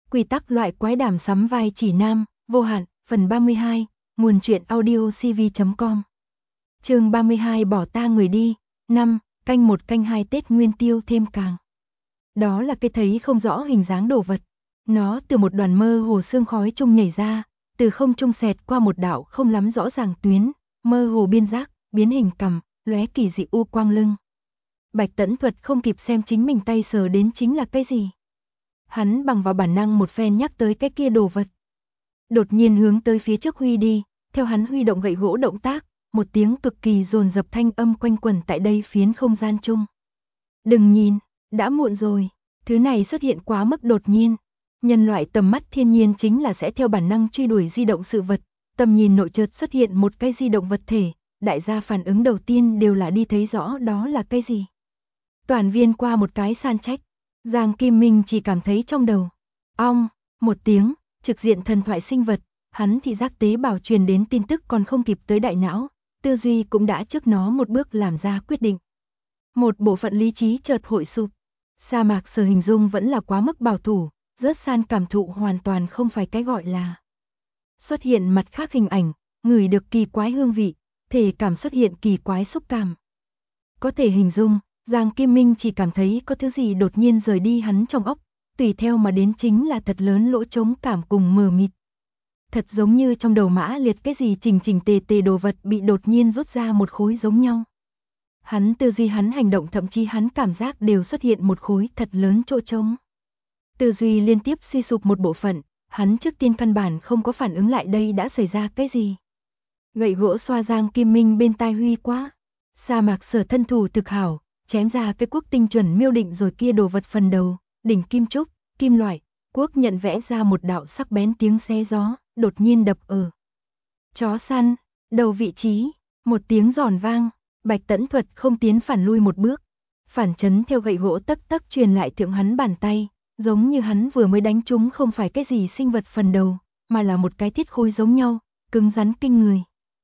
Quy tắc loại quái đàm sắm vai chỉ nam, vô hạn, phần 32, nguồn truyện audio cv.com. Chương 32 bỏ ta người đi, 5, canh 1 canh 2 Tết Nguyên Tiêu thêm càng. Đó là cái thấy không rõ hình dáng đồ vật. Nó từ một đoàn mơ hồ sương khói trung nhảy ra, từ không trung xẹt qua một đạo không lắm rõ ràng tuyến, mơ hồ biên giác, biến hình cằm, lóe kỳ dị u quang lưng. Bạch Tẫn Thuật không kịp xem chính mình tay sờ đến chính là cái gì. Hắn bằng vào bản năng một phen nhắc tới cái kia đồ vật. Đột nhiên hướng tới phía trước huy đi, theo hắn huy động gậy gỗ động tác, một tiếng cực kỳ dồn dập thanh âm quanh quẩn tại đây phiến không gian chung. Đừng nhìn, đã muộn rồi, thứ này xuất hiện quá mức đột nhiên. Nhân loại tầm mắt thiên nhiên chính là sẽ theo bản năng truy đuổi di động sự vật, tầm nhìn nội chợt xuất hiện một cái di động vật thể, đại gia phản ứng đầu tiên đều là đi thấy rõ đó là cái gì. Toàn viên qua một cái san trách, Giang Kim Minh chỉ cảm thấy trong đầu, ong, một tiếng, trực diện thần thoại sinh vật, hắn thị giác tế bào truyền đến tin tức còn không kịp tới đại não, tư duy cũng đã trước nó một bước làm ra quyết định. Một bộ phận lý trí chợt hội sụp, sa mạc Sở hình dung vẫn là quá mức bảo thủ, rớt san cảm thụ hoàn toàn không phải cái gọi là. Xuất hiện mặt khác hình ảnh, ngửi được kỳ quái hương vị, thể cảm xuất hiện kỳ quái xúc cảm. Có thể hình dung, Giang Kim Minh chỉ cảm thấy có thứ gì đột nhiên rời đi hắn trong óc, tùy theo mà đến chính là thật lớn lỗ trống cảm cùng mờ mịt. Thật giống như trong đầu Mã Liệt cái gì chỉnh chỉnh tề tề đồ vật bị đột nhiên rút ra một khối giống nhau. Hắn tư duy, hắn hành động, thậm chí hắn cảm giác đều xuất hiện một khối thật lớn chỗ trống. Tư duy liên tiếp suy sụp một bộ phận, hắn trước tiên căn bản không có phản ứng lại đây đã xảy ra cái gì. Gậy gỗ xoa Giang Kim Minh bên tai huy quá. Sa mạc Sở thân thủ thực hảo, chém ra cái cuốc tinh chuẩn miêu định rồi kia đồ vật phần đầu, đỉnh kim trúc, kim loại, cuốc nhận vẽ ra một đạo sắc bén tiếng xé gió, đột nhiên đập ở chó săn, đầu vị trí, một tiếng giòn vang, Bạch Tẫn Thuật không tiến phản lui một bước, phản chấn theo gậy gỗ tấc tấc truyền lại thượng hắn bàn tay, giống như hắn vừa mới đánh trúng không phải cái gì sinh vật phần đầu, mà là một cái thiết khối giống nhau, cứng rắn kinh người.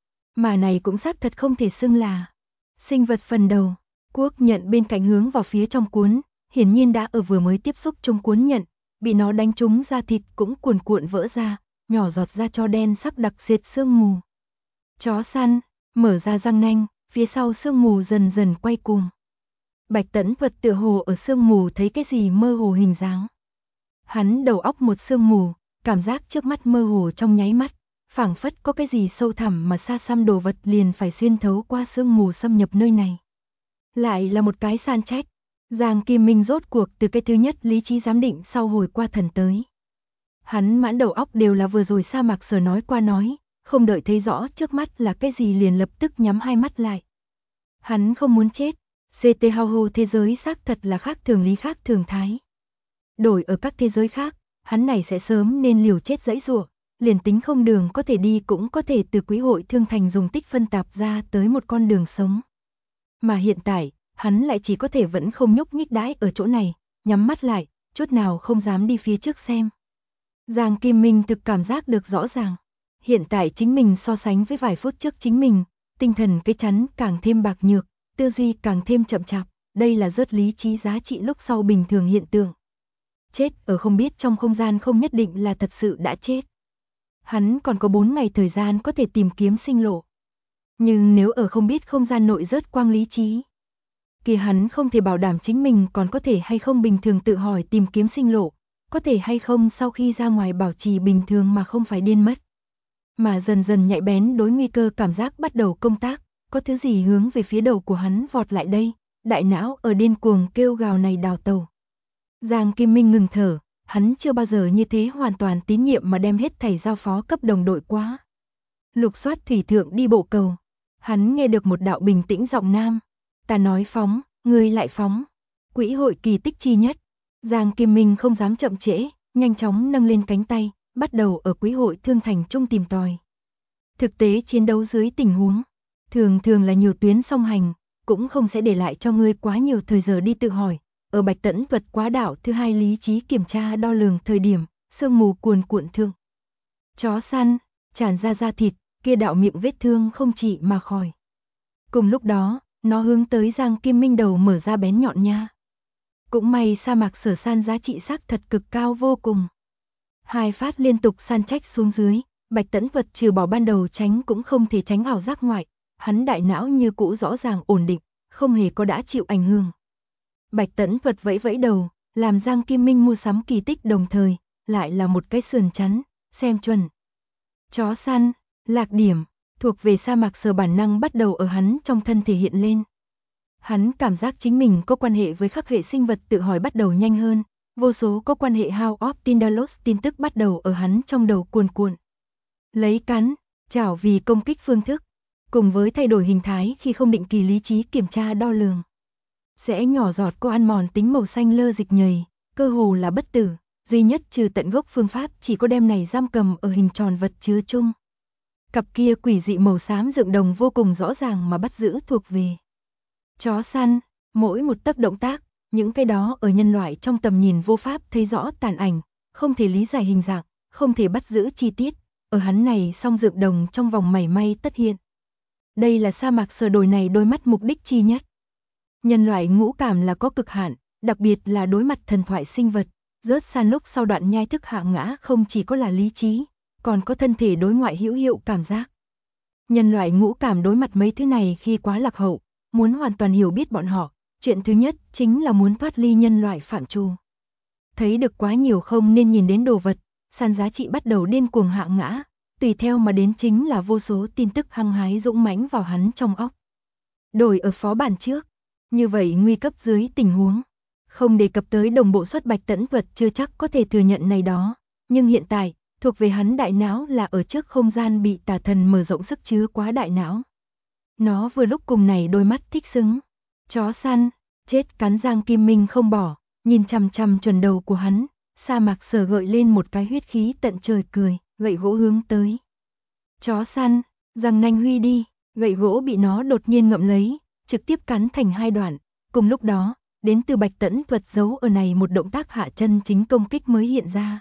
Mà này cũng xác thật không thể xưng là sinh vật phần đầu. Cuốc nhận bên cạnh hướng vào phía trong cuốn, hiển nhiên đã ở vừa mới tiếp xúc trong cuốn nhận, bị nó đánh trúng da thịt cũng cuồn cuộn vỡ ra, nhỏ giọt ra cho đen sắc đặc sệt sương mù. Chó săn, mở ra răng nanh, phía sau sương mù dần dần quay cuồng. Bạch Tẫn Thuật tựa hồ ở sương mù thấy cái gì mơ hồ hình dáng. Hắn đầu óc một sương mù, cảm giác trước mắt mơ hồ trong nháy mắt, phảng phất có cái gì sâu thẳm mà xa xăm đồ vật liền phải xuyên thấu qua sương mù xâm nhập nơi này. Lại là một cái san trách, Giang Kim Minh rốt cuộc từ cái thứ nhất lý trí giám định sau hồi qua thần tới. Hắn mãn đầu óc đều là vừa rồi sa mạc Sở nói qua nói, không đợi thấy rõ trước mắt là cái gì liền lập tức nhắm hai mắt lại. Hắn không muốn chết, CT hao hô thế giới xác thật là khác thường lý khác thường thái. Đổi ở các thế giới khác, hắn này sẽ sớm nên liều chết dãy giụa, liền tính không đường có thể đi cũng có thể từ Quý hội Thương Thành dùng tích phân tạp ra tới một con đường sống. Mà hiện tại, hắn lại chỉ có thể vẫn không nhúc nhích đãi ở chỗ này, nhắm mắt lại, chút nào không dám đi phía trước xem. Giang Kim Minh thực cảm giác được rõ ràng, hiện tại chính mình so sánh với vài phút trước chính mình, tinh thần cái chắn càng thêm bạc nhược, tư duy càng thêm chậm chạp, đây là rớt lý trí giá trị lúc sau bình thường hiện tượng. Chết ở không biết trong không gian không nhất định là thật sự đã chết. Hắn còn có 4 ngày thời gian có thể tìm kiếm sinh lộ. Nhưng nếu ở không biết không gian nội rớt quang lý trí, kia hắn không thể bảo đảm chính mình còn có thể hay không bình thường tự hỏi tìm kiếm sinh lộ, có thể hay không sau khi ra ngoài bảo trì bình thường mà không phải điên mất. Mà dần dần nhạy bén đối nguy cơ cảm giác bắt đầu công tác, có thứ gì hướng về phía đầu của hắn vọt lại đây, đại não ở điên cuồng kêu gào này đào tẩu. Giang Kim Minh ngừng thở, hắn chưa bao giờ như thế hoàn toàn tín nhiệm mà đem hết thảy giao phó cấp đồng đội quá. Lục soát thủy thượng đi bộ cầu, hắn nghe được một đạo bình tĩnh giọng nam, ta nói phóng, ngươi lại phóng. Quỹ hội kỳ tích chi nhất, Giang Kim Minh không dám chậm trễ, nhanh chóng nâng lên cánh tay, bắt đầu ở Quỹ hội Thương Thành trung tìm tòi. Thực tế chiến đấu dưới tình huống, thường thường là nhiều tuyến song hành, cũng không sẽ để lại cho ngươi quá nhiều thời giờ đi tự hỏi. Ở Bạch Tẫn Thuật quá đảo thứ hai lý trí kiểm tra đo lường thời điểm, sương mù cuồn cuộn thượng. Chó săn, tràn ra da thịt, kia đạo miệng vết thương không trị mà khỏi. Cùng lúc đó, nó hướng tới Giang Kim Minh đầu mở ra bén nhọn nha. Cũng may sa mạc Sở san giá trị xác thật cực cao vô cùng. Hai phát liên tục san trách xuống dưới, Bạch Tẫn Thuật trừ bỏ ban đầu tránh cũng không thể tránh ảo giác ngoại, hắn đại não như cũ rõ ràng ổn định, không hề có đã chịu ảnh hưởng. Bạch Tẫn Thuật vẫy vẫy đầu, làm Giang Kim Minh mua sắm kỳ tích đồng thời, lại là một cái sườn chắn, xem chuẩn. Chó săn, lạc điểm, thuộc về sa mạc sở bản năng bắt đầu ở hắn trong thân thể hiện lên. Hắn cảm giác chính mình có quan hệ với khắp hệ sinh vật tự hỏi bắt đầu nhanh hơn, vô số có quan hệ House of Tindalos tin tức bắt đầu ở hắn trong đầu cuồn cuộn. Lấy cắn, chảo vì công kích phương thức, cùng với thay đổi hình thái khi không định kỳ lý trí kiểm tra đo lường. Sẽ nhỏ giọt có ăn mòn tính màu xanh lơ dịch nhầy, cơ hồ là bất tử, duy nhất trừ tận gốc phương pháp chỉ có đem này giam cầm ở hình tròn vật chứa chung. Cặp kia quỷ dị màu xám dựng đồng vô cùng rõ ràng mà bắt giữ thuộc về chó săn, mỗi một tấc động tác, những cái đó ở nhân loại trong tầm nhìn vô pháp thấy rõ tàn ảnh, không thể lý giải hình dạng, không thể bắt giữ chi tiết, ở hắn này song dựng đồng trong vòng mảy may tất hiện. Đây là sa mạc sờ đồi này đôi mắt mục đích chi nhất. Nhân loại ngũ cảm là có cực hạn, đặc biệt là đối mặt thần thoại sinh vật, rớt san lúc sau đoạn nhai thức hạ ngã không chỉ có là lý trí, còn có thân thể đối ngoại hữu hiệu cảm giác. Nhân loại ngũ cảm đối mặt mấy thứ này khi quá lạc hậu, muốn hoàn toàn hiểu biết bọn họ, chuyện thứ nhất chính là muốn thoát ly nhân loại phạm trù. Thấy được quá nhiều không nên nhìn đến đồ vật, săn giá trị bắt đầu điên cuồng hạ ngã, tùy theo mà đến chính là vô số tin tức hăng hái dũng mãnh vào hắn trong óc. Đổi ở phó bản trước, như vậy nguy cấp dưới tình huống, không đề cập tới đồng bộ xuất Bạch Tẫn Thuật chưa chắc có thể thừa nhận này đó, nhưng hiện tại, thuộc về hắn đại não là ở trước không gian bị tà thần mở rộng sức chứa quá đại não. Nó vừa lúc cùng này đôi mắt thích xứng. Chó săn, chết cắn Giang Kim Minh không bỏ, nhìn chằm chằm chuẩn đầu của hắn, sa mạc sở gợi lên một cái huyết khí tận trời cười, gậy gỗ hướng tới. Chó săn, răng nanh huy đi, gậy gỗ bị nó đột nhiên ngậm lấy, trực tiếp cắn thành hai đoạn, cùng lúc đó, đến từ Bạch Tẫn Thuật giấu ở này một động tác hạ chân chính công kích mới hiện ra.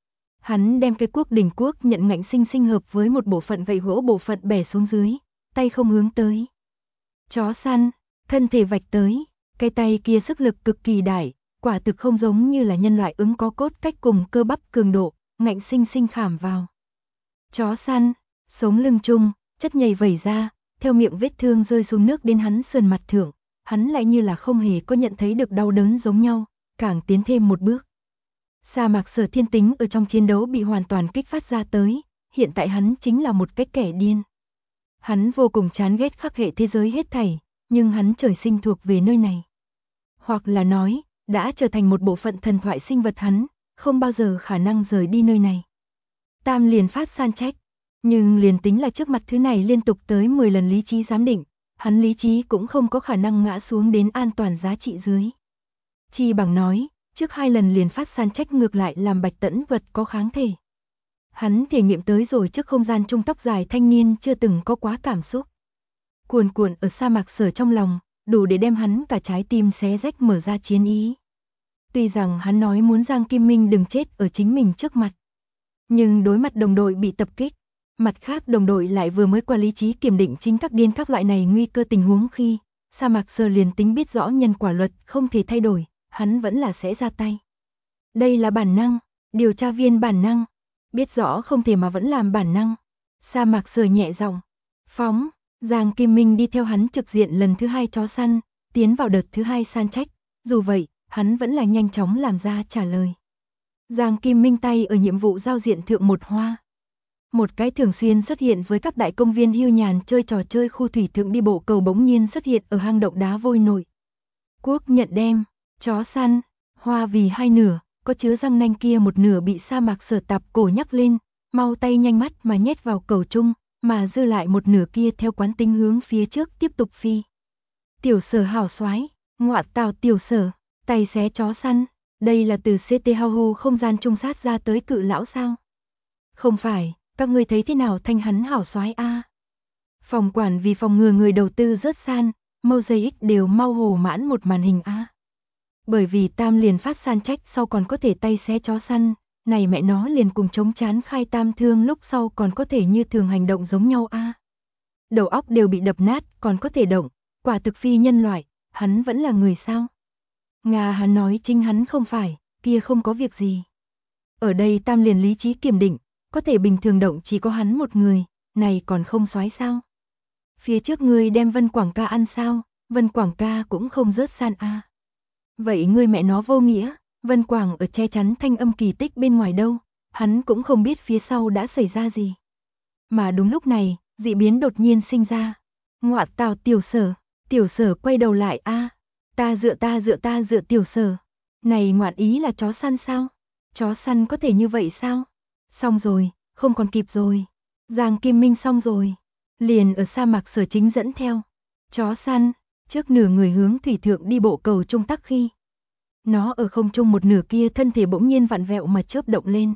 Hắn đem cây cuốc đỉnh cuốc nhận ngạnh sinh sinh hợp với một bộ phận gậy gỗ bộ phận bẻ xuống dưới, tay không hướng tới. Chó săn, thân thể vạch tới, cái tay kia sức lực cực kỳ đại, quả thực không giống như là nhân loại ứng có cốt cách cùng cơ bắp cường độ, ngạnh sinh sinh khảm vào. Chó săn, sống lưng chung, chất nhầy vẩy ra, theo miệng vết thương rơi xuống nước đến hắn sườn mặt thượng, hắn lại như là không hề có nhận thấy được đau đớn giống nhau, càng tiến thêm một bước. Sa mạc sở thiên tính ở trong chiến đấu bị hoàn toàn kích phát ra tới, hiện tại hắn chính là một cái kẻ điên. Hắn vô cùng chán ghét khắc hệ thế giới hết thảy, nhưng hắn trời sinh thuộc về nơi này. Hoặc là nói, đã trở thành một bộ phận thần thoại sinh vật hắn, không bao giờ khả năng rời đi nơi này. Tam liền phát san trách, nhưng liền tính là trước mặt thứ này liên tục tới 10 lần lý trí giám định, hắn lý trí cũng không có khả năng ngã xuống đến an toàn giá trị dưới. Chi bằng nói, trước 2 lần liền phát san trách ngược lại làm Bạch Tẫn Thuật có kháng thể. Hắn thể nghiệm tới rồi trước không gian trung tóc dài thanh niên chưa từng có quá cảm xúc. Cuồn cuộn ở sa mạc sở trong lòng, đủ để đem hắn cả trái tim xé rách mở ra chiến ý. Tuy rằng hắn nói muốn Giang Kim Minh đừng chết ở chính mình trước mặt, nhưng đối mặt đồng đội bị tập kích, mặt khác đồng đội lại vừa mới qua lý trí kiểm định chính các điên các loại này nguy cơ tình huống khi, sa mạc sở liền tính biết rõ nhân quả luật không thể thay đổi, hắn vẫn là sẽ ra tay. Đây là bản năng, điều tra viên bản năng, biết rõ không thể mà vẫn làm bản năng. Sa mạc sở nhẹ giọng, phóng. Giang Kim Minh đi theo hắn trực diện lần thứ 2 chó săn, tiến vào đợt thứ 2 san trách, dù vậy, hắn vẫn là nhanh chóng làm ra trả lời. Giang Kim Minh tay ở nhiệm vụ giao diện thượng một hoa. Một cái thường xuyên xuất hiện với các đại công viên hưu nhàn chơi trò chơi khu thủy thượng đi bộ cầu bỗng nhiên xuất hiện ở hang động đá vôi nổi. Quốc nhận đem, chó săn, hoa vì 2 nửa, có chứa răng nanh kia một nửa bị sa mạc sở tạp cổ nhắc lên, mau tay nhanh mắt mà nhét vào cầu chung, mà dư lại một nửa kia theo quán tính hướng phía trước tiếp tục phi. Tiểu sở hào soái, ngọa tào tiểu sở, tay xé chó săn, đây là từ CT Hau không gian trung sát ra tới cự lão sao? Không phải, các ngươi thấy thế nào thanh hắn hảo soái a? Phòng quản vì phòng ngừa người đầu tư rớt san, Mosaic đều mau hồ mãn một màn hình a. Bởi vì tam liền phát san trách sau còn có thể tay xé chó săn, này mẹ nó liền cùng chống chán khai tam thương lúc sau còn có thể như thường hành động giống nhau a. Đầu óc đều bị đập nát còn có thể động, quả thực phi nhân loại, hắn vẫn là người sao? Nga hắn nói chính hắn không phải, kia không có việc gì. Ở đây tam liền lý trí kiểm định, có thể bình thường động chỉ có hắn một người, này còn không soái sao? Phía trước ngươi đem Vân Quảng ca ăn sao? Vân Quảng ca cũng không rớt san a. Vậy ngươi mẹ nó vô nghĩa, Vân Quảng ở che chắn thanh âm kỳ tích bên ngoài đâu, hắn cũng không biết phía sau đã xảy ra gì. Mà đúng lúc này, dị biến đột nhiên sinh ra. Ngọa tào tiểu sở quay đầu lại a. Ta dựa tiểu sở. Này ngoạn ý là chó săn sao? Chó săn có thể như vậy sao? Xong rồi, không còn kịp rồi. Giang Kim Minh xong rồi. Liền ở sa mạc Sở Chính dẫn theo. Chó săn, trước nửa người hướng thủy thượng đi bộ cầu trung tắc khi. Nó ở không trung một nửa kia thân thể bỗng nhiên vặn vẹo mà chớp động lên.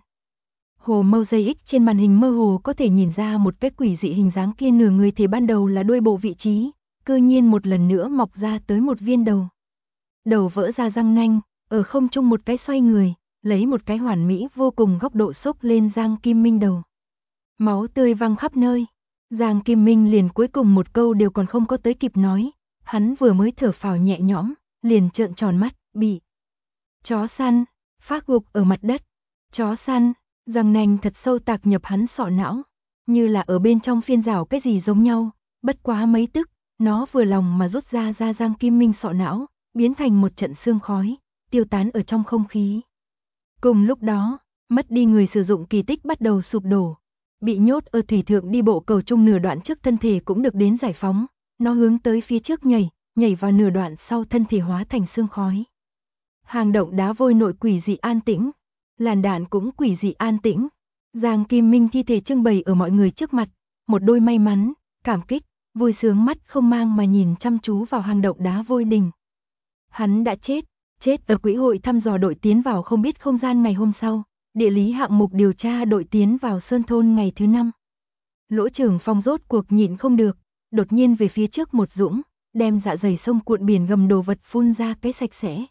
Hồ Mosaic trên màn hình mơ hồ có thể nhìn ra một cái quỷ dị hình dáng kia nửa người thể ban đầu là đuôi bộ vị trí, cư nhiên một lần nữa mọc ra tới một viên đầu. Đầu vỡ ra răng nanh, ở không trung một cái xoay người, lấy một cái hoàn mỹ vô cùng góc độ xốc lên Giang Kim Minh đầu. Máu tươi văng khắp nơi. Giang Kim Minh liền cuối cùng một câu đều còn không có tới kịp nói, hắn vừa mới thở phào nhẹ nhõm, liền trợn tròn mắt, bị chó săn phát gục ở mặt đất. Chó săn, răng nanh thật sâu tạc nhập hắn sọ não, như là ở bên trong phiên rào cái gì giống nhau, bất quá mấy tức, nó vừa lòng mà rút ra Giang Kim Minh sọ não, biến thành một trận sương khói, tiêu tán ở trong không khí. Cùng lúc đó, mất đi người sử dụng kỳ tích bắt đầu sụp đổ. Bị nhốt ở thủy thượng đi bộ cầu trung nửa đoạn trước thân thể cũng được đến giải phóng, nó hướng tới phía trước nhảy vào nửa đoạn sau thân thể hóa thành sương khói. Hang động đá vôi nội quỷ dị an tĩnh, làn đạn cũng quỷ dị an tĩnh. Giang Kim Minh thi thể trưng bày ở mọi người trước mặt, một đôi may mắn, cảm kích, vui sướng mắt không mang mà nhìn chăm chú vào hang động đá vôi đình. Hắn đã chết ở quỹ hội thăm dò đội tiến vào không biết không gian ngày hôm sau. Địa lý hạng mục điều tra đội tiến vào Sơn Thôn ngày thứ 5. Lỗ Trường Phong rốt cuộc nhịn không được, đột nhiên về phía trước một dũng, đem dạ dày sông cuộn biển gầm đồ vật phun ra cái sạch sẽ.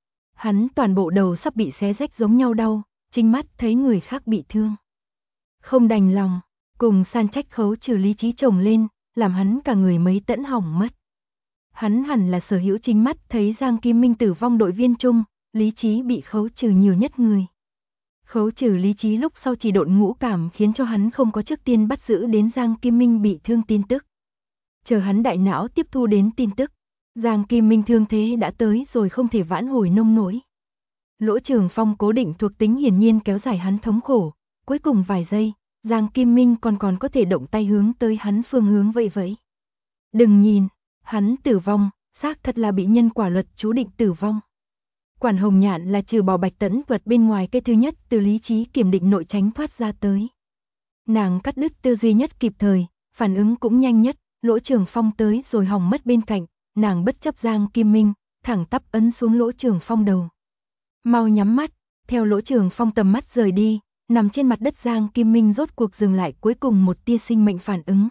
Hắn toàn bộ đầu sắp bị xé rách giống nhau đau, chính mắt thấy người khác bị thương. Không đành lòng, cùng san trách khấu trừ lý trí chồng lên, làm hắn cả người mấy tẫn hỏng mất. Hắn hẳn là sở hữu chính mắt thấy Giang Kim Minh tử vong đội viên chung, lý trí bị khấu trừ nhiều nhất người. Khấu trừ lý trí lúc sau chỉ độn ngũ cảm khiến cho hắn không có trước tiên bắt giữ đến Giang Kim Minh bị thương tin tức. Chờ hắn đại não tiếp thu đến tin tức, Giang Kim Minh thương thế đã tới rồi không thể vãn hồi nông nỗi. Lỗ Trường Phong cố định thuộc tính hiển nhiên kéo dài hắn thống khổ, cuối cùng vài giây, Giang Kim Minh còn có thể động tay hướng tới hắn phương hướng vậy. Đừng nhìn, hắn tử vong, xác thật là bị nhân quả luật chú định tử vong. Quản Hồng Nhạn là trừ bỏ Bạch Tẫn Tuật bên ngoài cái thứ nhất từ lý trí kiểm định nội tránh thoát ra tới. Nàng cắt đứt tư duy nhất kịp thời, phản ứng cũng nhanh nhất, Lỗ Trường Phong tới rồi hỏng mất bên cạnh, nàng bất chấp Giang Kim Minh, thẳng tắp ấn xuống Lỗ Trường Phong đầu. Mau nhắm mắt, theo Lỗ Trường Phong tầm mắt rời đi, nằm trên mặt đất Giang Kim Minh rốt cuộc dừng lại cuối cùng một tia sinh mệnh phản ứng.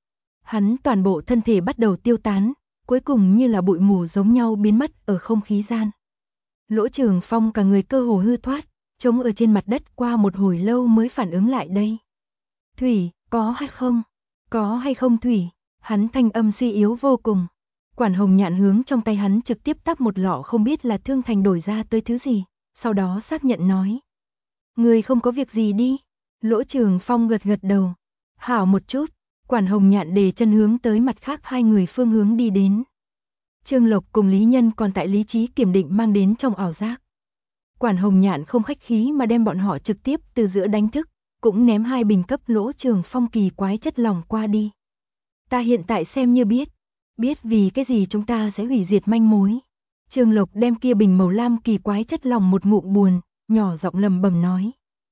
Hắn toàn bộ thân thể bắt đầu tiêu tán, cuối cùng như là bụi mù giống nhau biến mất ở không khí gian. Lỗ Trường Phong cả người cơ hồ hư thoát, trống ở trên mặt đất qua một hồi lâu mới phản ứng lại đây. Thủy, có hay không? Có hay không Thủy? Hắn thanh âm suy yếu vô cùng. Quản Hồng Nhạn hướng trong tay hắn trực tiếp tắp một lọ không biết là thương thành đổi ra tới thứ gì, sau đó xác nhận nói. Người không có việc gì đi. Lỗ Trường Phong gật đầu. Hảo một chút. Quản Hồng Nhạn đề chân hướng tới mặt khác hai người phương hướng đi đến. Trương Lộc cùng Lý Nhân còn tại lý trí kiểm định mang đến trong ảo giác. Quản Hồng Nhạn không khách khí mà đem bọn họ trực tiếp từ giữa đánh thức, cũng ném hai bình cấp Lỗ Trường Phong kỳ quái chất lỏng qua đi. Ta hiện tại xem như biết vì cái gì chúng ta sẽ hủy diệt manh mối. Trương Lộc đem kia bình màu lam kỳ quái chất lỏng một ngụm buồn, nhỏ giọng lầm bầm nói.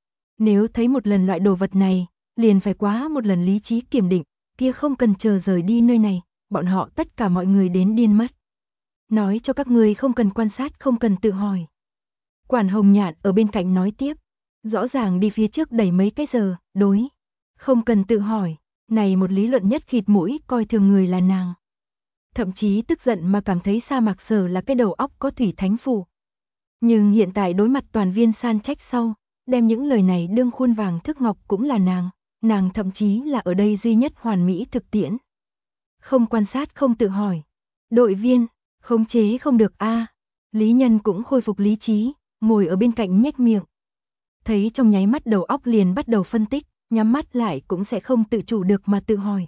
Nếu thấy một lần loại đồ vật này, liền phải quá một lần lý trí kiểm định, kia không cần chờ rời đi nơi này, bọn họ tất cả mọi người đến điên mất. Nói cho các ngươi không cần quan sát, không cần tự hỏi. Quản Hồng Nhạn ở bên cạnh nói tiếp, rõ ràng đi phía trước đẩy mấy cái giờ, đối. Không cần tự hỏi, này một lý luận nhất khịt mũi coi thường người là nàng. Thậm chí tức giận mà cảm thấy Sa Mạc Sở là cái đầu óc có thủy thánh phủ. Nhưng hiện tại đối mặt toàn viên san trách sau, đem những lời này đương khuôn vàng thước ngọc cũng là nàng thậm chí là ở đây duy nhất hoàn mỹ thực tiễn. Không quan sát không tự hỏi. Đội viên, khống chế không được a. Lý Nhân cũng khôi phục lý trí, ngồi ở bên cạnh nhếch miệng. thấy trong nháy mắt đầu óc liền bắt đầu phân tích, nhắm mắt lại cũng sẽ không tự chủ được mà tự hỏi.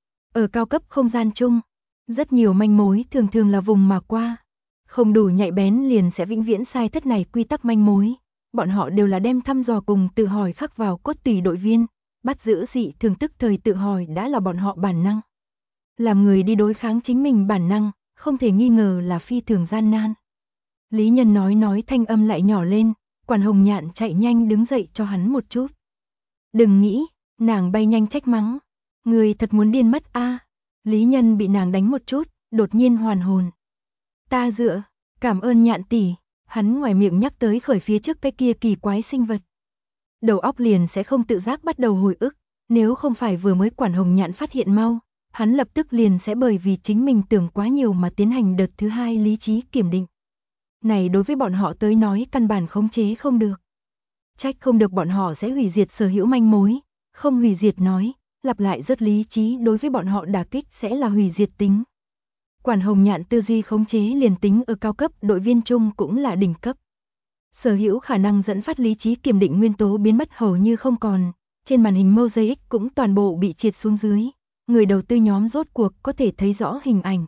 Ở cao cấp không gian chung, rất nhiều manh mối thường thường là vùng mà qua. Không đủ nhạy bén liền sẽ vĩnh viễn sai thất này quy tắc manh mối. Bọn họ đều là đem thăm dò cùng tự hỏi khắc vào cốt tủy đội viên, bắt giữ dị thường tức thời tự hỏi đã là bọn họ bản năng. Làm người đi đối kháng chính mình bản năng, không thể nghi ngờ là phi thường gian nan. Lý Nhân nói thanh âm lại nhỏ lên, Quản Hồng Nhạn chạy nhanh đứng dậy cho hắn một chút. Đừng nghĩ, nàng bay nhanh trách mắng. Người thật muốn điên mất a. Lý Nhân bị nàng đánh một chút, đột nhiên hoàn hồn. Ta dựa, cảm ơn Nhạn tỷ. Hắn ngoài miệng nhắc tới khởi phía trước cái kia kỳ quái sinh vật. Đầu óc liền sẽ không tự giác bắt đầu hồi ức, nếu không phải vừa mới Quản Hồng Nhạn phát hiện mau, hắn lập tức liền sẽ bởi vì chính mình tưởng quá nhiều mà tiến hành đợt thứ hai lý trí kiểm định. Này đối với bọn họ tới nói căn bản khống chế không được. Trách không được bọn họ sẽ hủy diệt sở hữu manh mối, không hủy diệt nói, lặp lại rất lý trí đối với bọn họ đả kích sẽ là hủy diệt tính. Quản Hồng Nhạn tư duy khống chế liền tính ở cao cấp đội viên chung cũng là đỉnh cấp. Sở hữu khả năng dẫn phát lý trí kiểm định nguyên tố biến mất hầu như không còn, trên màn hình mosaic cũng toàn bộ bị triệt xuống dưới, người đầu tư nhóm rốt cuộc có thể thấy rõ hình ảnh.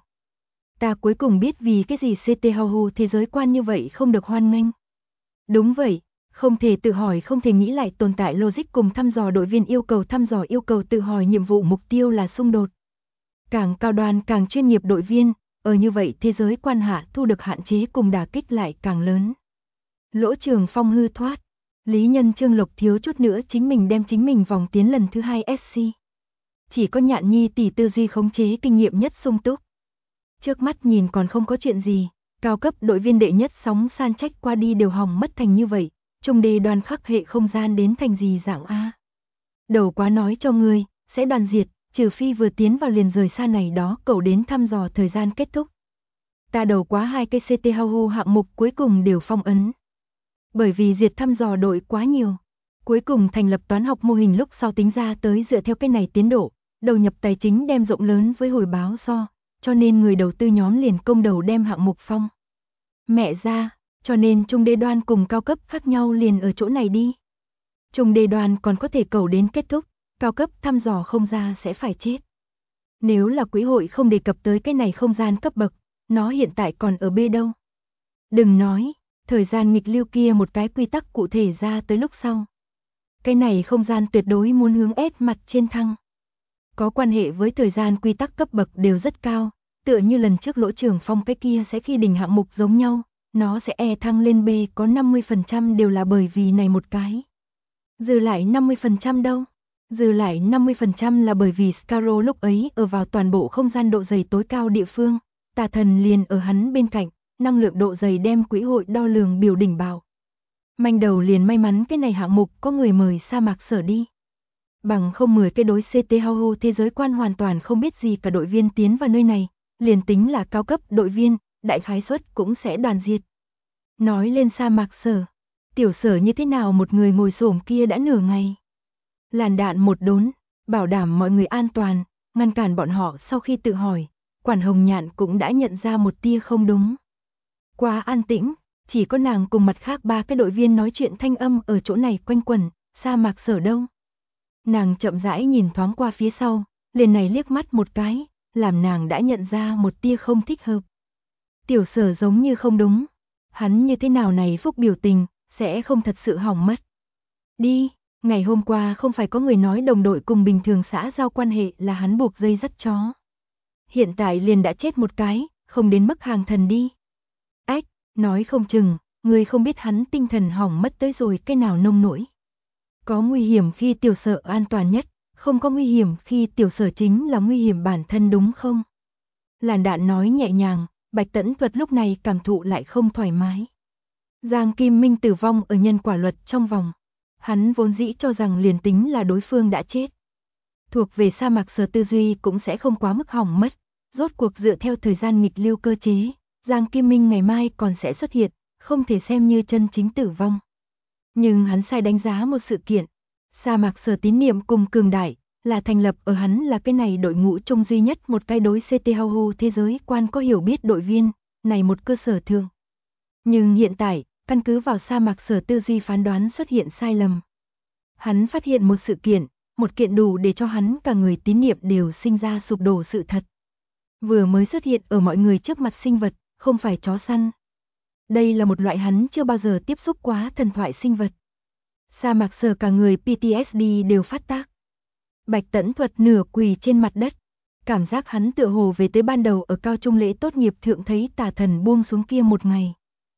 Ta cuối cùng biết vì cái gì CT Hau thế giới quan như vậy không được hoan nghênh. Đúng vậy, không thể tự hỏi không thể nghĩ lại tồn tại logic cùng thăm dò đội viên yêu cầu thăm dò yêu cầu tự hỏi nhiệm vụ mục tiêu là xung đột. Càng cao đoan càng chuyên nghiệp đội viên, ở như vậy thế giới quan hạ thu được hạn chế cùng đả kích lại càng lớn. Lỗ Trường Phong hư thoát, Lý Nhân Trương Lộc thiếu chút nữa chính mình đem chính mình vòng tiến lần thứ 2 SC. Chỉ có Nhạn Nhi tỷ tư duy khống chế kinh nghiệm nhất sung túc. Trước mắt nhìn còn không có chuyện gì, cao cấp đội viên đệ nhất sóng san trách qua đi đều hỏng mất thành như vậy, trung đề đoàn khắc hệ không gian đến thành gì dạng A. Đầu quá nói cho ngươi, sẽ đoàn diệt, trừ phi vừa tiến vào liền rời xa này đó cầu đến thăm dò thời gian kết thúc. Ta đầu quá 2 cây CT Hau hạng mục cuối cùng đều phong ấn. Bởi vì diệt thăm dò đội quá nhiều. Cuối cùng thành lập toán học mô hình lúc sau tính ra tới dựa theo cái này tiến độ, đầu nhập tài chính đem rộng lớn với hồi báo so, cho nên người đầu tư nhóm liền công đầu đem hạng mục phong. Mẹ ra, cho nên trung đê đoan cùng cao cấp khác nhau liền ở chỗ này đi. Trung đê đoan còn có thể cầu đến kết thúc, cao cấp thăm dò không ra sẽ phải chết. Nếu là quỹ hội không đề cập tới cái này không gian cấp bậc, nó hiện tại còn ở B đâu. Đừng nói, thời gian nghịch lưu kia một cái quy tắc cụ thể ra tới lúc sau. Cái này không gian tuyệt đối muốn hướng S mặt trên thăng. Có quan hệ với thời gian quy tắc cấp bậc đều rất cao, tựa như lần trước Lỗ Trường Phong cái kia sẽ khi đỉnh hạng mục giống nhau, nó sẽ thăng lên B có 50% đều là bởi vì này một cái. Dư lại 50% đâu? Dư lại 50% là bởi vì Scarrow lúc ấy ở vào toàn bộ không gian độ dày tối cao địa phương, tà thần liền ở hắn bên cạnh, năng lượng độ dày đem quỹ hội đo lường biểu đỉnh bảo. Manh đầu liền may mắn cái này hạng mục có người mời sa mạc sở đi. Bằng không 10 cái đối CT Hau thế giới quan hoàn toàn không biết gì cả đội viên tiến vào nơi này, liền tính là cao cấp đội viên, đại khái suất cũng sẽ đoàn diệt. Nói lên sa mạc sở, tiểu sở như thế nào một người ngồi xổm kia đã nửa ngày. Làn đạn một đốn, bảo đảm mọi người an toàn, ngăn cản bọn họ sau khi tự hỏi, Quản Hồng Nhạn cũng đã nhận ra một tia không đúng. Quá an tĩnh, chỉ có nàng cùng mặt khác 3 cái đội viên nói chuyện thanh âm ở chỗ này quanh quẩn, sa mạc sở đâu. Nàng chậm rãi nhìn thoáng qua phía sau, liền này liếc mắt một cái, làm nàng đã nhận ra một tia không thích hợp. Tiểu sở giống như không đúng, hắn như thế nào này phúc biểu tình, sẽ không thật sự hỏng mất. Đi, ngày hôm qua không phải có người nói đồng đội cùng bình thường xã giao quan hệ là hắn buộc dây dắt chó. Hiện tại liền đã chết một cái, không đến mức hàng thần đi. Ách, nói không chừng, người không biết hắn tinh thần hỏng mất tới rồi cái nào nông nổi. Có nguy hiểm khi tiểu sở an toàn nhất, không có nguy hiểm khi tiểu sở chính là nguy hiểm bản thân đúng không? Làn đạn nói nhẹ nhàng, Bạch Tẫn Tuật lúc này cảm thụ lại không thoải mái. Giang Kim Minh tử vong ở nhân quả luật trong vòng. Hắn vốn dĩ cho rằng liền tính là đối phương đã chết. Thuộc về sa mạc sở tư duy cũng sẽ không quá mức hỏng mất. Rốt cuộc dựa theo thời gian nghịch lưu cơ chế, Giang Kim Minh ngày mai còn sẽ xuất hiện, không thể xem như chân chính tử vong. Nhưng hắn sai đánh giá một sự kiện. Sa mạc sở tín niệm cùng cường đại, là thành lập ở hắn là cái này đội ngũ chung duy nhất một cái đối CT Hau thế giới quan có hiểu biết đội viên, này một cơ sở thường. Nhưng hiện tại, căn cứ vào Sa Mạc Sở tư duy phán đoán xuất hiện sai lầm. Hắn phát hiện một kiện đủ để cho hắn cả người tín niệm đều sinh ra sụp đổ sự thật. Vừa mới xuất hiện ở mọi người trước mặt sinh vật, không phải chó săn. Đây là một loại hắn chưa bao giờ tiếp xúc quá thần thoại sinh vật. Sa Mạc Sở cả người PTSD đều phát tác. Bạch Tẫn Thuật nửa quỳ trên mặt đất. Cảm giác hắn tựa hồ về tới ban đầu ở cao trung lễ tốt nghiệp thượng thấy tà thần buông xuống kia một ngày.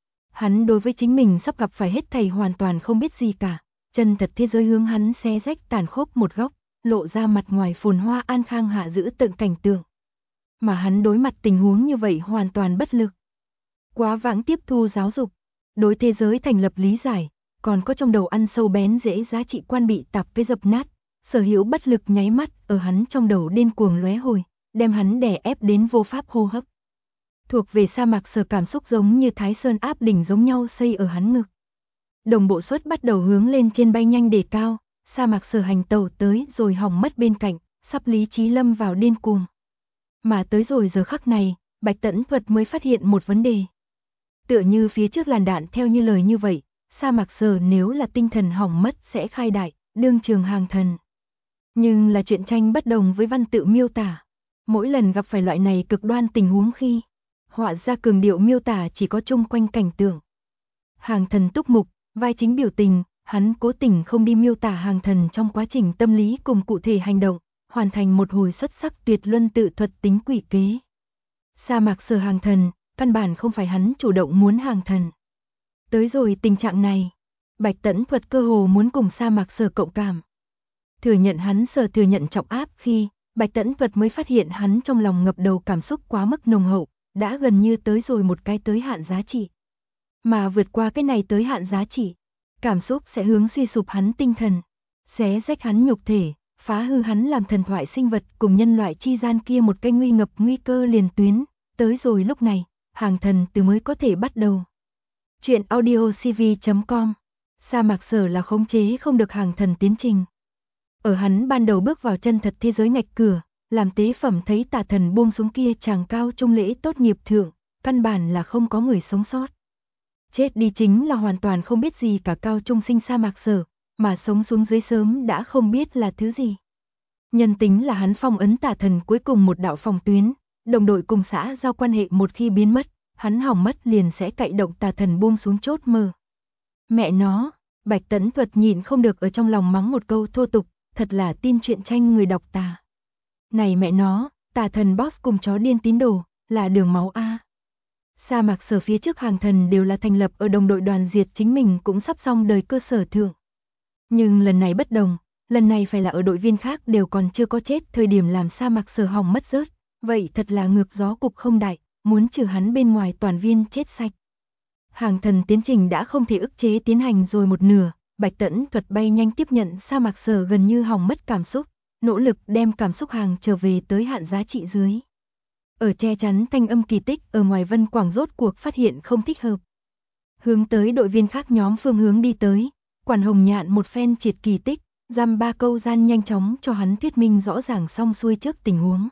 Hắn đối với chính mình sắp gặp phải hết thảy hoàn toàn không biết gì cả. Chân thật thế giới hướng hắn xé rách tàn khốc một góc, lộ ra mặt ngoài phồn hoa an khang hạ giữ tận cảnh tượng. Mà hắn đối mặt tình huống như vậy hoàn toàn bất lực. Quá vãng tiếp thu giáo dục, đối thế giới thành lập lý giải, còn có trong đầu ăn sâu bén rễ giá trị quan bị tạp cái dập nát, sở hữu bất lực nháy mắt ở hắn trong đầu điên cuồng lóe hồi, đem hắn đè ép đến vô pháp hô hấp. Thuộc về Sa Mạc Sở cảm xúc giống như Thái Sơn áp đỉnh giống nhau xây ở hắn ngực. Đồng bộ suất bắt đầu hướng lên trên bay nhanh đề cao, Sa Mạc Sở hành tàu tới rồi hỏng mất bên cạnh, sắp lý trí lâm vào điên cuồng. Mà tới rồi giờ khắc này, Bạch Tẫn Thuật mới phát hiện một vấn đề. Tựa như phía trước làn đạn theo như lời như vậy, Sa Mạc Sở nếu là tinh thần hỏng mất sẽ khai đại, đương trường hàng thần. Nhưng là truyện tranh bất đồng với văn tự miêu tả. Mỗi lần gặp phải loại này cực đoan tình huống khi, họa ra cường điệu miêu tả chỉ có chung quanh cảnh tượng. Hàng thần túc mục, vai chính biểu tình, hắn cố tình không đi miêu tả hàng thần trong quá trình tâm lý cùng cụ thể hành động, hoàn thành một hồi xuất sắc tuyệt luân tự thuật tính quỷ kế. Sa Mạc Sở hàng thần, căn bản không phải hắn chủ động muốn hàng thần. Tới rồi tình trạng này, Bạch Tẫn Thuật cơ hồ muốn cùng Sa Mạc Sở cộng cảm. Thừa nhận trọng áp khi, Bạch Tẫn Thuật mới phát hiện hắn trong lòng ngập đầu cảm xúc quá mức nồng hậu, đã gần như tới rồi một cái tới hạn giá trị. Mà vượt qua cái này tới hạn giá trị, cảm xúc sẽ hướng suy sụp hắn tinh thần, xé rách hắn nhục thể, phá hư hắn làm thần thoại sinh vật cùng nhân loại chi gian kia một cái nguy cơ liền tuyến, tới rồi lúc này, hàng thần từ mới có thể bắt đầu. Chuyện audiocv.com. Sa Mạc Sở là khống chế không được hàng thần tiến trình. Ở hắn ban đầu bước vào chân thật thế giới ngạch cửa, làm tế phẩm thấy tà thần buông xuống kia tràng cao trung lễ tốt nghiệp thượng, căn bản là không có người sống sót. Chết đi chính là hoàn toàn không biết gì cả cao trung sinh Sa Mạc Sở, mà sống xuống dưới sớm đã không biết là thứ gì. Nhân tính là hắn phong ấn tà thần cuối cùng một đạo phòng tuyến, đồng đội cùng xã giao quan hệ một khi biến mất, hắn hỏng mất liền sẽ cậy động tà thần buông xuống chốt mờ. Mẹ nó, Bạch Tẫn Thuật nhịn không được ở trong lòng mắng một câu thô tục, thật là tin truyện tranh người đọc tà. Này mẹ nó, tà thần boss cùng chó điên tín đồ, là đường máu A. Sa Mạc Sở phía trước hàng thần đều là thành lập ở đồng đội đoàn diệt chính mình cũng sắp xong đời cơ sở thượng. Nhưng lần này bất đồng, lần này phải là ở đội viên khác đều còn chưa có chết thời điểm làm Sa Mạc Sở hỏng mất rớt, vậy thật là ngược gió cục không đại, muốn trừ hắn bên ngoài toàn viên chết sạch. Hàng thần tiến trình đã không thể ức chế tiến hành rồi một nửa, Bạch Tẫn Thuật bay nhanh tiếp nhận Sa Mạc Sở gần như hỏng mất cảm xúc, nỗ lực đem cảm xúc hàng trở về tới hạn giá trị dưới. Ở che chắn thanh âm kỳ tích ở ngoài Vân Quảng rốt cuộc phát hiện không thích hợp. Hướng tới đội viên khác nhóm phương hướng đi tới, Quản Hồng Nhạn một phen triệt kỳ tích, dăm ba câu gian nhanh chóng cho hắn thuyết minh rõ ràng xong xuôi trước tình huống.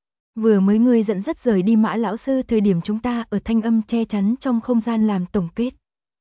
Vừa mới ngươi dẫn dắt rời đi Mã lão sư thời điểm chúng ta ở thanh âm che chắn trong không gian làm tổng kết.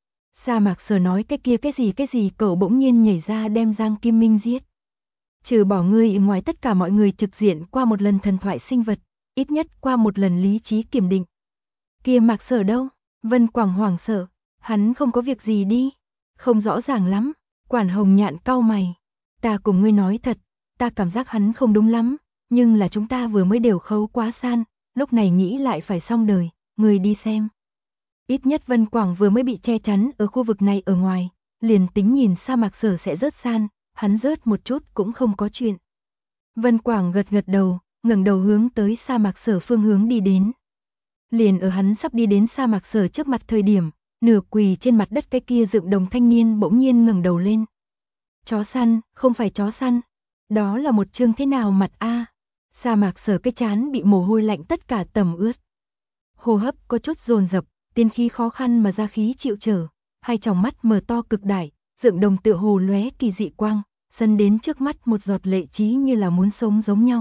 Sa Mạc Sở nói cái gì cậu bỗng nhiên nhảy ra đem Giang Kim Minh giết. Trừ bỏ ngươi ngoài tất cả mọi người trực diện qua một lần thần thoại sinh vật, ít nhất qua một lần lý trí kiểm định. Kia Mạc Sở đâu? Vân Quảng hoảng sợ, hắn không có việc gì đi. Không rõ ràng lắm, Quản Hồng Nhạn cau mày. Ta cùng ngươi nói thật, ta cảm giác hắn không đúng lắm, nhưng là chúng ta vừa mới đều khấu quá san, lúc này nghĩ lại phải xong đời, ngươi đi xem. Ít nhất Vân Quảng vừa mới bị che chắn ở khu vực này ở ngoài, liền tính nhìn Sa Mạc Sở sẽ rớt san, hắn rớt một chút cũng không có chuyện. Vân Quảng gật đầu, ngẩng đầu hướng tới Sa Mạc Sở phương hướng đi đến. Liền ở hắn sắp đi đến Sa Mạc Sở trước mặt thời điểm, nửa quỳ trên mặt đất cái kia dựng đồng thanh niên bỗng nhiên ngẩng đầu lên. Chó săn, không phải chó săn, đó là một chương thế nào mặt a? Sa Mạc Sở cái trán bị mồ hôi lạnh tất cả tầm ướt. Hô hấp có chút dồn dập, tiên khí khó khăn mà ra khí chịu trở, hai tròng mắt mở to cực đại, dựng đồng tựa hồ lóe kỳ dị quang, sân đến trước mắt một giọt lệ trí như là muốn sống giống nhau.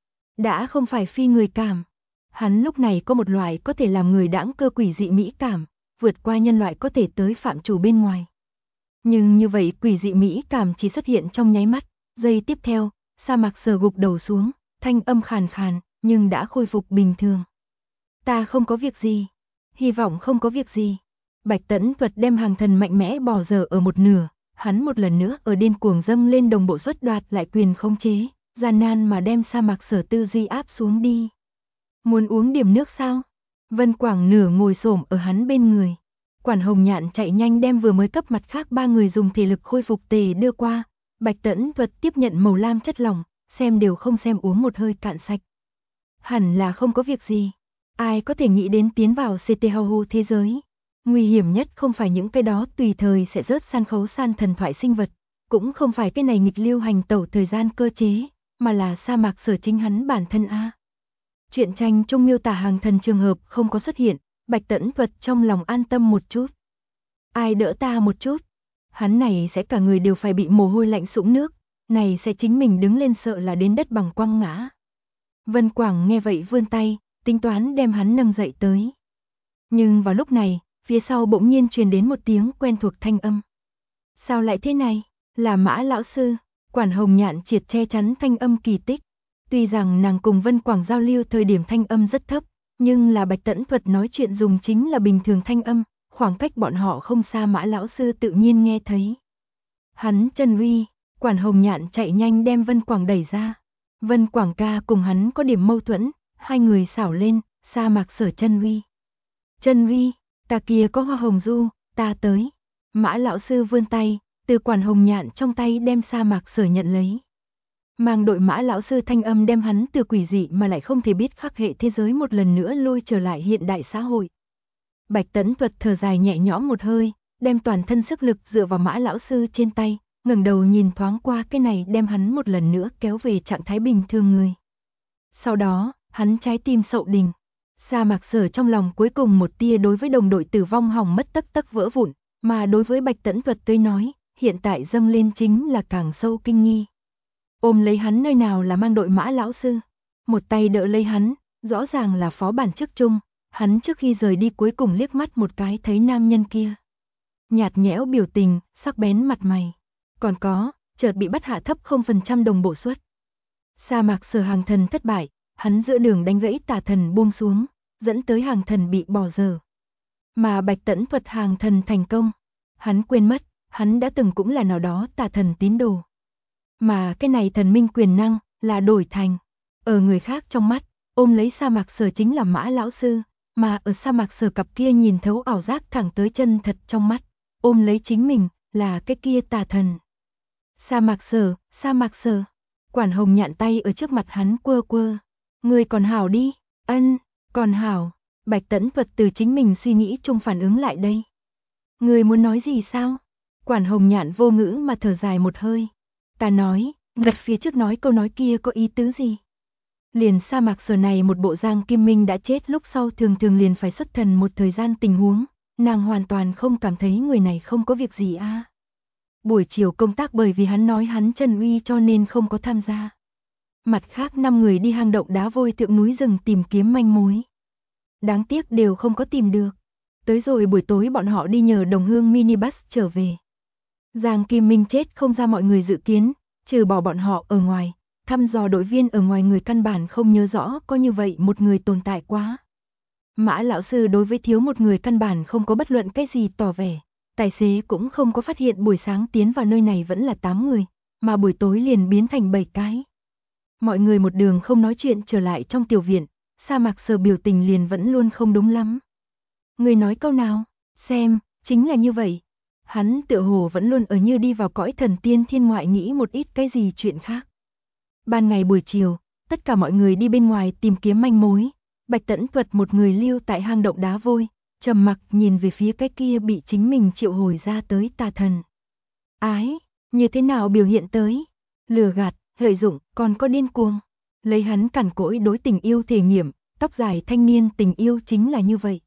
Đã không phải phi người cảm, hắn lúc này có một loại có thể làm người đãng cơ quỷ dị mỹ cảm, vượt qua nhân loại có thể tới phạm trù bên ngoài. Nhưng như vậy quỷ dị mỹ cảm chỉ xuất hiện trong nháy mắt, giây tiếp theo, Sa Mạc Sở gục đầu xuống, thanh âm khàn khàn, nhưng đã khôi phục bình thường. Ta không có việc gì, hy vọng không có việc gì. Bạch Tẫn Thuật đem hàng thần mạnh mẽ bỏ dở ở một nửa, hắn một lần nữa ở điên cuồng dâng lên đồng bộ xuất đoạt lại quyền khống chế, gian nan mà đem Sa Mạc Sở tư duy áp xuống đi. Muốn uống điểm nước sao? Vân Quảng nửa ngồi xổm ở hắn bên người. Quản Hồng Nhạn chạy nhanh đem vừa mới cấp mặt khác 3 người dùng thể lực khôi phục tề đưa qua. Bạch Tẫn Thuật tiếp nhận màu lam chất lỏng, xem đều không xem uống một hơi cạn sạch. Hẳn là không có việc gì. Ai có thể nghĩ đến tiến vào CTHU thế giới. Nguy hiểm nhất không phải những cái đó tùy thời sẽ rớt san khấu san thần thoại sinh vật, cũng không phải cái này nghịch lưu hành tẩu thời gian cơ chế, mà là Sa Mạc Sở chính hắn bản thân a. Truyện tranh trong miêu tả hàng thần trường hợp không có xuất hiện, Bạch Tẫn Thuật trong lòng an tâm một chút. Ai đỡ ta một chút, hắn này sẽ cả người đều phải bị mồ hôi lạnh sũng nước, này sẽ chính mình đứng lên sợ là đến đất bằng quăng ngã. Vân Quảng nghe vậy vươn tay, tính toán đem hắn nâng dậy tới. Nhưng vào lúc này, phía sau bỗng nhiên truyền đến một tiếng quen thuộc thanh âm. Sao lại thế này? Là Mã lão sư. Quản Hồng Nhạn triệt che chắn thanh âm kỳ tích. Tuy rằng nàng cùng Vân Quảng giao lưu thời điểm thanh âm rất thấp, nhưng là Bạch Tẫn Thuật nói chuyện dùng chính là bình thường thanh âm, khoảng cách bọn họ không xa Mã lão sư tự nhiên nghe thấy. Hắn chân uy, Quản Hồng Nhạn chạy nhanh đem Vân Quảng đẩy ra. Vân Quảng ca cùng hắn có điểm mâu thuẫn, hai người xảo lên, Sa Mạc Sở chân uy. Chân uy, ta kia có hoa hồng du, ta tới. Mã lão sư vươn tay, từ Quản Hồng Nhạn trong tay đem Sa Mạc Sở nhận lấy. Mang đội Mã lão sư thanh âm đem hắn từ quỷ dị mà lại không thể biết khắc hệ thế giới một lần nữa lôi trở lại hiện đại xã hội. Bạch Tẫn Thuật thở dài nhẹ nhõm một hơi, đem toàn thân sức lực dựa vào Mã lão sư trên tay, ngẩng đầu nhìn thoáng qua cái này đem hắn một lần nữa kéo về trạng thái bình thường người. Sau đó, hắn trái tim sậu đình. Sa Mạc Sở trong lòng cuối cùng một tia đối với đồng đội tử vong hỏng mất tấc tấc vỡ vụn, mà đối với Bạch Tẫn Thuật tới nói, hiện tại dâng lên chính là càng sâu kinh nghi. Ôm lấy hắn nơi nào là mang đội Mã lão sư, một tay đỡ lấy hắn, rõ ràng là phó bản chức chung, hắn trước khi rời đi cuối cùng liếc mắt một cái thấy nam nhân kia. Nhạt nhẽo biểu tình, sắc bén mặt mày, còn có, chợt bị bắt hạ thấp 0% đồng bộ suất. Sa Mạc Sở hàng thần thất bại, hắn giữa đường đánh gãy tà thần buông xuống, dẫn tới hàng thần bị bỏ dở. Mà Bạch Tẫn Thuật hàng thần thành công, hắn quên mất, hắn đã từng cũng là nào đó tà thần tín đồ. Mà cái này thần minh quyền năng là đổi thành, ở người khác trong mắt, ôm lấy Sa Mạc Sở chính là Mã lão sư, mà ở Sa Mạc Sở cặp kia nhìn thấu ảo giác thẳng tới chân thật trong mắt, ôm lấy chính mình là cái kia tà thần. Sa Mạc Sở, Quản Hồng Nhạn tay ở trước mặt hắn quơ quơ. Người còn hảo đi, ân, còn hảo. Bạch Tẫn Thuật từ chính mình suy nghĩ chung phản ứng lại đây. Người muốn nói gì sao? Quản Hồng Nhạn vô ngữ mà thở dài một hơi. Ta nói, gật phía trước nói câu nói kia có ý tứ gì? Liền Sa Mạc Sở này một bộ Giang Kim Minh đã chết lúc sau thường thường liền phải xuất thần một thời gian tình huống, nàng hoàn toàn không cảm thấy người này không có việc gì a. Buổi chiều công tác bởi vì hắn nói hắn chân uy cho nên không có tham gia. Mặt khác 5 người đi hang động đá vôi thượng núi rừng tìm kiếm manh mối. Đáng tiếc đều không có tìm được. Tới rồi buổi tối bọn họ đi nhờ đồng hương minibus trở về. Giang Kim Minh chết không ra mọi người dự kiến, trừ bỏ bọn họ ở ngoài, thăm dò đội viên ở ngoài người căn bản không nhớ rõ có như vậy một người tồn tại quá. Mã lão sư đối với thiếu một người căn bản không có bất luận cái gì tỏ vẻ. Tài xế cũng không có phát hiện buổi sáng tiến vào nơi này vẫn là 8 người, mà buổi tối liền biến thành 7 cái. Mọi người một đường không nói chuyện trở lại trong tiểu viện, Sa Mạc Sở biểu tình liền vẫn luôn không đúng lắm. Người nói câu nào, xem, chính là như vậy. Hắn tựa hồ vẫn luôn ở như đi vào cõi thần tiên thiên ngoại nghĩ một ít cái gì chuyện khác. Ban ngày buổi chiều, tất cả mọi người đi bên ngoài tìm kiếm manh mối, Bạch Tẫn Thuật một người lưu tại hang động đá vôi, trầm mặc nhìn về phía cái kia bị chính mình triệu hồi ra tới tà thần. Ái, như thế nào biểu hiện tới? Lừa gạt, lợi dụng, còn có điên cuồng. Lấy hắn cằn cỗi đối tình yêu thể nghiệm, tóc dài thanh niên tình yêu chính là như vậy.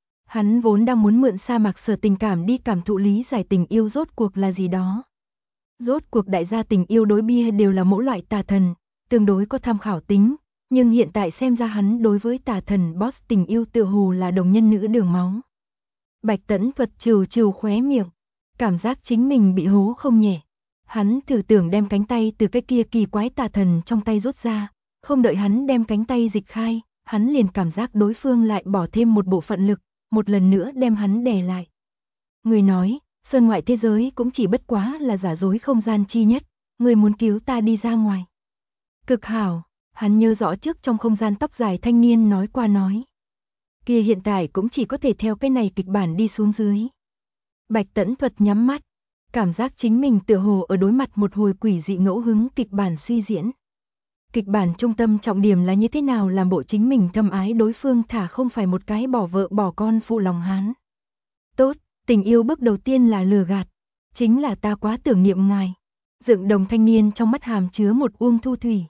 Hắn vốn đang muốn mượn Sa Mạc Sở tình cảm đi cảm thụ lý giải tình yêu rốt cuộc là gì đó. Rốt cuộc đại gia tình yêu đối bia đều là mỗi loại tà thần, tương đối có tham khảo tính, nhưng hiện tại xem ra hắn đối với tà thần boss tình yêu tựa hồ là đồng nhân nữ đường máu. Bạch Tẫn Thuật trừ trừ khóe miệng, cảm giác chính mình bị hố không nhẹ. Hắn thử tưởng đem cánh tay từ cái kia kỳ quái tà thần trong tay rút ra, không đợi hắn đem cánh tay dịch khai, hắn liền cảm giác đối phương lại bỏ thêm một bộ phận lực, một lần nữa đem hắn đè lại. Người nói, sơn ngoại thế giới cũng chỉ bất quá là giả dối không gian chi nhất, người muốn cứu ta đi ra ngoài. Cực hảo, hắn nhớ rõ trước trong không gian tóc dài thanh niên nói qua nói. Kia hiện tại cũng chỉ có thể theo cái này kịch bản đi xuống dưới. Bạch Tẫn Thuật nhắm mắt, cảm giác chính mình tựa hồ ở đối mặt một hồi quỷ dị ngẫu hứng kịch bản suy diễn. Kịch bản trung tâm trọng điểm là như thế nào làm bộ chính mình thâm ái đối phương thả không phải một cái bỏ vợ bỏ con phụ lòng hán. Tốt, tình yêu bước đầu tiên là lừa gạt, chính là ta quá tưởng niệm ngài. Dựng đồng thanh niên trong mắt hàm chứa một uông thu thủy.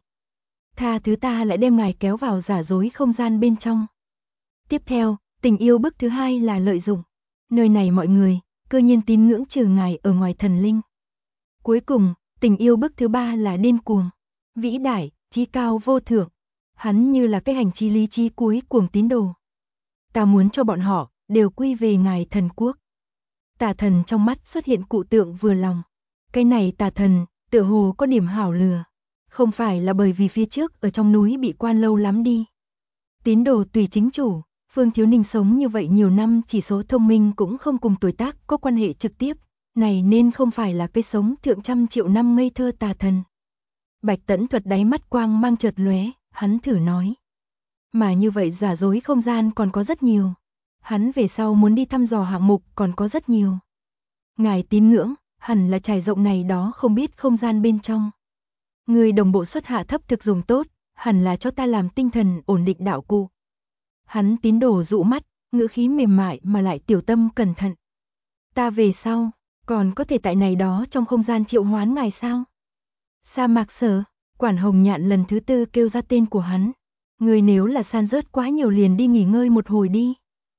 Tha thứ ta lại đem ngài kéo vào giả dối không gian bên trong. Tiếp theo, tình yêu bước thứ hai là lợi dụng. Nơi này mọi người, cơ nhiên tín ngưỡng trừ ngài ở ngoài thần linh. Cuối cùng, tình yêu bước thứ ba là điên cuồng. Vĩ đại, chí cao vô thượng. Hắn như là cái hành trí lý trí cuối cuồng tín đồ. Ta muốn cho bọn họ, đều quy về ngài thần quốc. Tà thần trong mắt xuất hiện cụ tượng vừa lòng. Cái này tà thần, tựa hồ có điểm hảo lừa. Không phải là bởi vì phía trước ở trong núi bị quan lâu lắm đi. Tín đồ tùy chính chủ, Phương Thiếu Ninh sống như vậy nhiều năm chỉ số thông minh cũng không cùng tuổi tác có quan hệ trực tiếp. Này nên không phải là cái sống thượng trăm triệu năm ngây thơ tà thần. Bạch Tẫn Thuật đáy mắt quang mang chợt lóe, hắn thử nói. Mà như vậy giả dối không gian còn có rất nhiều. Hắn về sau muốn đi thăm dò hạng mục còn có rất nhiều. Ngài tín ngưỡng, hẳn là trải rộng này đó không biết không gian bên trong. Người đồng bộ xuất hạ thấp thực dùng tốt, hẳn là cho ta làm tinh thần ổn định đạo cụ. Hắn tín đồ dụ mắt, ngữ khí mềm mại mà lại tiểu tâm cẩn thận. Ta về sau, còn có thể tại này đó trong không gian triệu hoán ngài sao? Sa Mạc Sở, Quản Hồng Nhạn lần thứ tư kêu ra tên của hắn. Người nếu là san rớt quá nhiều liền đi nghỉ ngơi một hồi đi.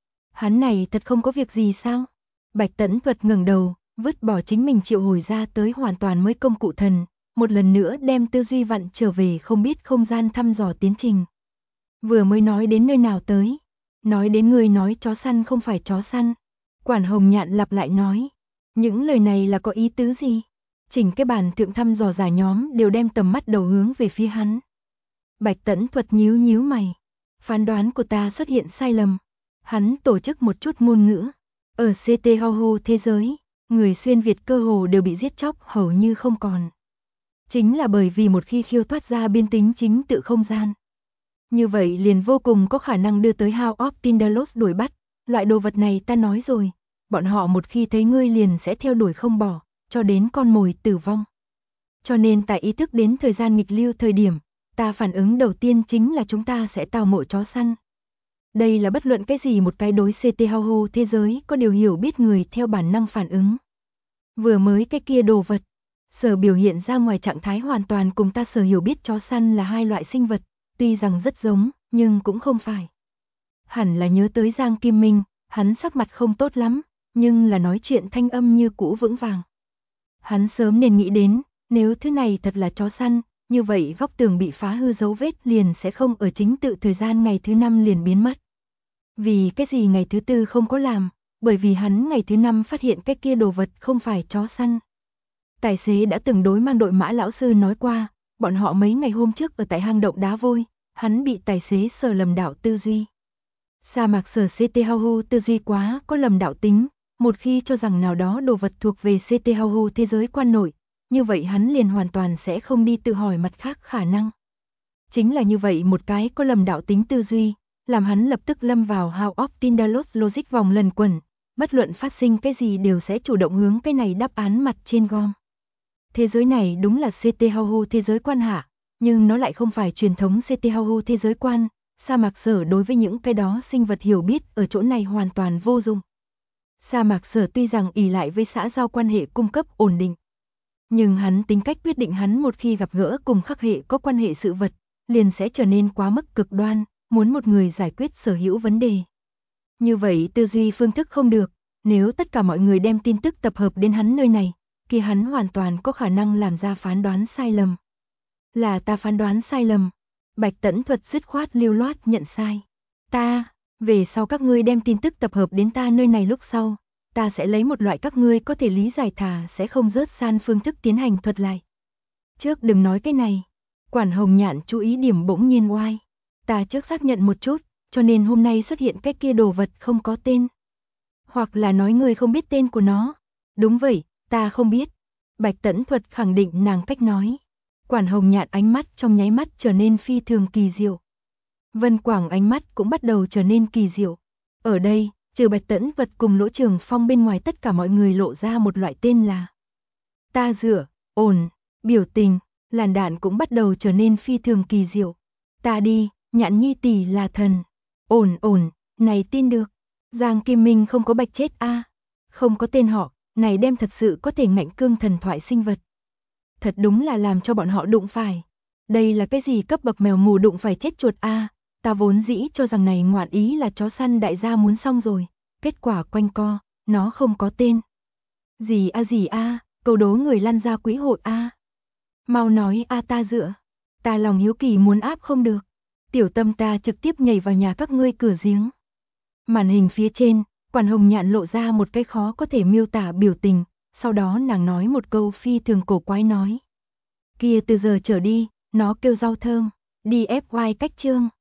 Hắn này thật không có việc gì sao? Bạch Tẫn Thuật ngẩng đầu, vứt bỏ chính mình triệu hồi ra tới hoàn toàn mới công cụ thần, một lần nữa đem tư duy vặn trở về không biết không gian thăm dò tiến trình. Vừa mới nói đến nơi nào tới? Nói đến người nói chó săn không phải chó săn. Quản Hồng Nhạn lặp lại nói. Những lời này là có ý tứ gì? Chỉnh cái bàn thượng thăm dò giả nhóm đều đem tầm mắt đầu hướng về phía hắn. Bạch Tẫn Thuật nhíu nhíu mày. Phán đoán của ta xuất hiện sai lầm. Hắn tổ chức một chút ngôn ngữ. Ở CT Ho thế giới, người xuyên Việt cơ hồ đều bị giết chóc hầu như không còn. Chính là bởi vì một khi khiêu thoát ra biên tính chính tự không gian. Như vậy liền vô cùng có khả năng đưa tới House of Tindalos đuổi bắt. Loại đồ vật này ta nói rồi, bọn họ một khi thấy ngươi liền sẽ theo đuổi không bỏ, cho đến con mồi tử vong. Cho nên tại ý thức đến thời gian nghịch lưu thời điểm, ta phản ứng đầu tiên chính là chúng ta sẽ tào mộ chó săn. Đây là bất luận cái gì một cái đối CT Ho thế giới có điều hiểu biết người theo bản năng phản ứng. Vừa mới cái kia đồ vật, sở biểu hiện ra ngoài trạng thái hoàn toàn cùng ta sở hiểu biết chó săn là hai loại sinh vật, tuy rằng rất giống, nhưng cũng không phải. Hẳn là nhớ tới Giang Kim Minh, hắn sắc mặt không tốt lắm, nhưng là nói chuyện thanh âm như cũ vững vàng. Hắn sớm nên nghĩ đến, nếu thứ này thật là chó săn, như vậy góc tường bị phá hư dấu vết liền sẽ không ở chính tự thời gian ngày thứ 5 liền biến mất. Vì cái gì ngày thứ 4 không có làm, bởi vì hắn ngày thứ 5 phát hiện cái kia đồ vật không phải chó săn. Tài xế đã từng đối mang đội mã lão sư nói qua, bọn họ mấy ngày hôm trước ở tại hang động đá vôi, hắn bị tài xế sờ lầm đạo tư duy. Sa Mạc Sở CT Ho tư duy quá có lầm đạo tính, một khi cho rằng nào đó đồ vật thuộc về CT Ho thế giới quan nội, như vậy hắn liền hoàn toàn sẽ không đi tự hỏi mặt khác khả năng. Chính là như vậy một cái có lầm đạo tính tư duy, làm hắn lập tức lâm vào House of Tindalos logic vòng lần quẩn, bất luận phát sinh cái gì đều sẽ chủ động hướng cái này đáp án mặt trên gom. Thế giới này đúng là CT Ho thế giới quan hạ, nhưng nó lại không phải truyền thống CT Ho thế giới quan. Sa Mạc Sở đối với những cái đó sinh vật hiểu biết ở chỗ này hoàn toàn vô dụng. Sa Mạc Sở tuy rằng ỷ lại với xã giao quan hệ cung cấp ổn định, nhưng hắn tính cách quyết định hắn một khi gặp gỡ cùng khắc hệ có quan hệ sự vật, liền sẽ trở nên quá mức cực đoan, muốn một người giải quyết sở hữu vấn đề. Như vậy tư duy phương thức không được, nếu tất cả mọi người đem tin tức tập hợp đến hắn nơi này, thì hắn hoàn toàn có khả năng làm ra phán đoán sai lầm. Là ta phán đoán sai lầm. Bạch Tẫn Thuật dứt khoát lưu loát nhận sai. Ta, Về sau các ngươi đem tin tức tập hợp đến ta nơi này lúc sau, ta sẽ lấy một loại các ngươi có thể lý giải thả sẽ không rớt san phương thức tiến hành thuật lại. Trước đừng nói cái này. Quản Hồng Nhạn chú ý điểm bỗng nhiên oai. Ta trước xác nhận một chút, cho nên hôm nay xuất hiện cái kia đồ vật không có tên. Hoặc là nói người không biết tên của nó. Đúng vậy, ta không biết. Bạch Tẫn Thuật khẳng định nàng cách nói. Quản Hồng Nhạn ánh mắt trong nháy mắt trở nên phi thường kỳ diệu. Vân Quảng ánh mắt cũng bắt đầu trở nên kỳ diệu. Ở đây, trừ Bạch Tẫn Vật cùng Lỗ Trường Phong bên ngoài tất cả mọi người lộ ra một loại tên là Ta Dựa, ổn, biểu tình, làn đạn cũng bắt đầu trở nên phi thường kỳ diệu. Ta đi, Nhạn Nhi tỷ là thần. Ổn ổn, này tin được. Giang Kim Minh không có bạch chết a, không có tên họ, này đem thật sự có thể ngạnh cương thần thoại sinh vật. Thật đúng là làm cho bọn họ đụng phải. Đây là cái gì cấp bậc mèo mù đụng phải chết chuột a, ta vốn dĩ cho rằng này ngoạn ý là chó săn đại gia muốn xong rồi, kết quả quanh co, nó không có tên. Gì a, câu đố người lăn ra quỹ hội a. Mau nói a ta dựa, ta lòng hiếu kỳ muốn áp không được. Tiểu Tâm ta trực tiếp nhảy vào nhà các ngươi cửa giếng. Màn hình phía trên, Quản Hồng Nhạn lộ ra một cái khó có thể miêu tả biểu tình, sau đó nàng nói một câu phi thường cổ quái nói. Kia từ giờ trở đi, nó kêu rau thơm, đi FY cách chương.